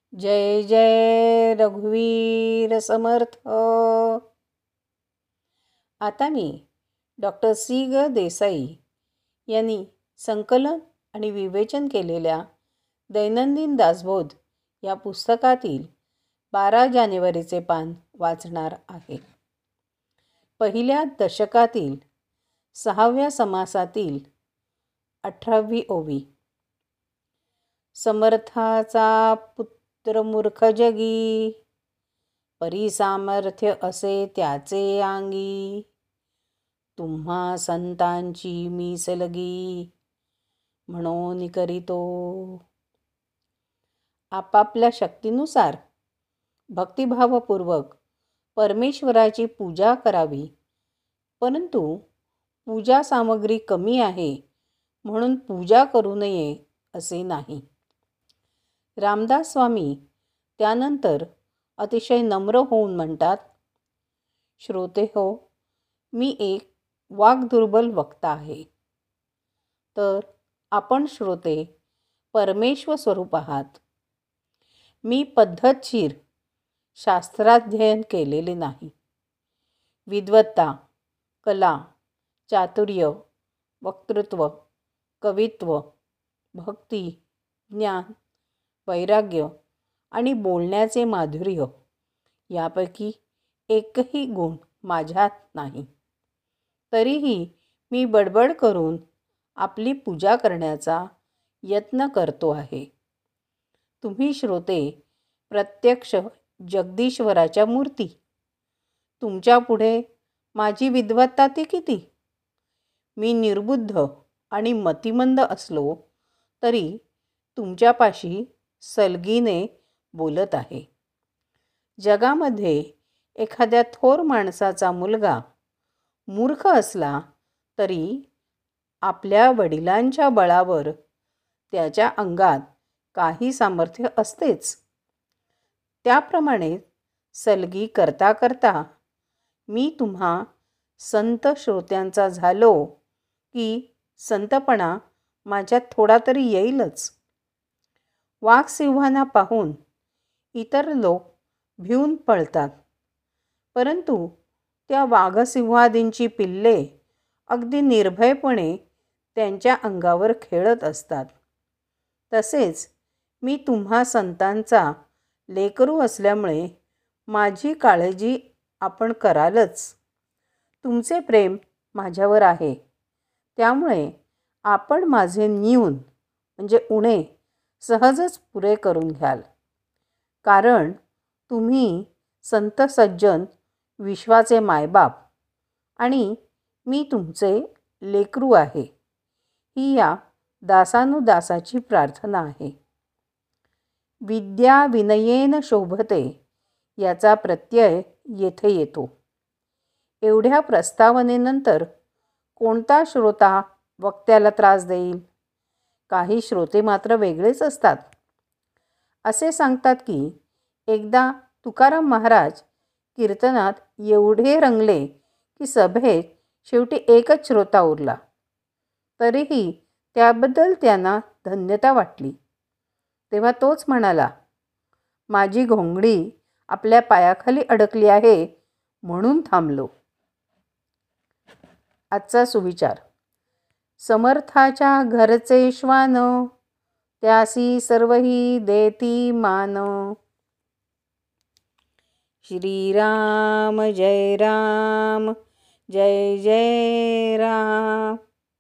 जय जय रघुवीर समर्थ. आता मी doctor C. Desai यांनी संकलन आणि विवेचन केलेल्या दैनंदिन दासबोध या पुस्तकातील 12 जानेवारीचे पान वाचणार आहे. पहिल्या दशकातील 6व्या समासातील 18वी ओवी. समर्थाचा पुत्र मूर्ख जगी, परी सामर्थ्य असे त्याचे अंगी. तुम्हा संतांची मीस लगी, म्हणून करीतो. आपापल्या शक्तीनुसार भक्तिभावपूर्वक परमेश्वराची पूजा करावी, परंतु पूजा सामग्री कमी आहे म्हणून पूजा करू नये असे नाही. रामदास स्वामी त्यानंतर अतिशय नम्र होऊन म्हणतात, श्रोते हो, मी एक वाक्दुर्बल वक्ता आहे, तर आपण श्रोते परमेश्वर स्वरूप आहात. मी पद्धतशीर शास्त्राध्ययन केलेले नाही. विद्वत्ता, कला, चातुर्य, वक्तृत्व, कवित्व, भक्ती, ज्ञान, वैराग्य आणि बोलण्याचे माधुर्य यापैकी एकही गुण माझ्यात नाही. तरीही मी बडबड करून आपली पूजा करण्याचा यत्न करतो आहे. तुम्ही श्रोते प्रत्यक्ष जगदीश्वराच्या मूर्ती. तुमच्यापुढे माझी विद्वत्ता ती किती? मी निर्बुद्ध आणि मतिमंद असलो तरी तुमच्यापाशी सलगीने बोलत आहे. जगामध्ये एखाद्या थोर माणसाचा मुलगा मूर्ख असला तरी आपल्या वडिलांच्या बळावर त्याच्या अंगात काही सामर्थ्य असतेच. त्याप्रमाणे सलगी करता करता मी तुम्हा संत श्रोत्यांचा झालो की संतपणा माझ्यात थोडा तरी येईलच. वाघसिंहांना पाहून इतर लोक भिवून पळतात, परंतु त्या वाघसिंहादींची पिल्ले अगदी निर्भयपणे त्यांच्या अंगावर खेळत असतात. तसेच मी तुम्हा संतांचा लेकरू असल्यामुळे माझी काळजी आपण करालच. तुमचे प्रेम माझ्यावर आहे, त्यामुळे आपण माझे न्यून म्हणजे उणे सहजच पुरे करून घ्याल. कारण तुम्ही संत सज्जन विश्वाचे मायबाप आणि मी तुमचे लेकरू आहे, ही या दासानुदासाची प्रार्थना आहे. विद्या विनयेन शोभते याचा प्रत्यय येथे येतो. एवढ्या प्रस्तावनेनंतर कोणता श्रोता वक्त्याला त्रास देईल? काही श्रोते मात्र वेगळेच असतात. असे सांगतात की एकदा तुकाराम महाराज कीर्तनात एवढे रंगले की सभेत शेवटी एकच श्रोता उरला. तरीही त्याबद्दल त्यांना धन्यता वाटली. तेव्हा तोच म्हणाला, माझी घोंगडी आपल्या पायाखाली अडकली आहे म्हणून थांबलो. आजचा सुविचार. समर्थाच्या घरचे श्वान, त्यासी सर्वही देती मान. श्रीराम जय राम, जय जय राम.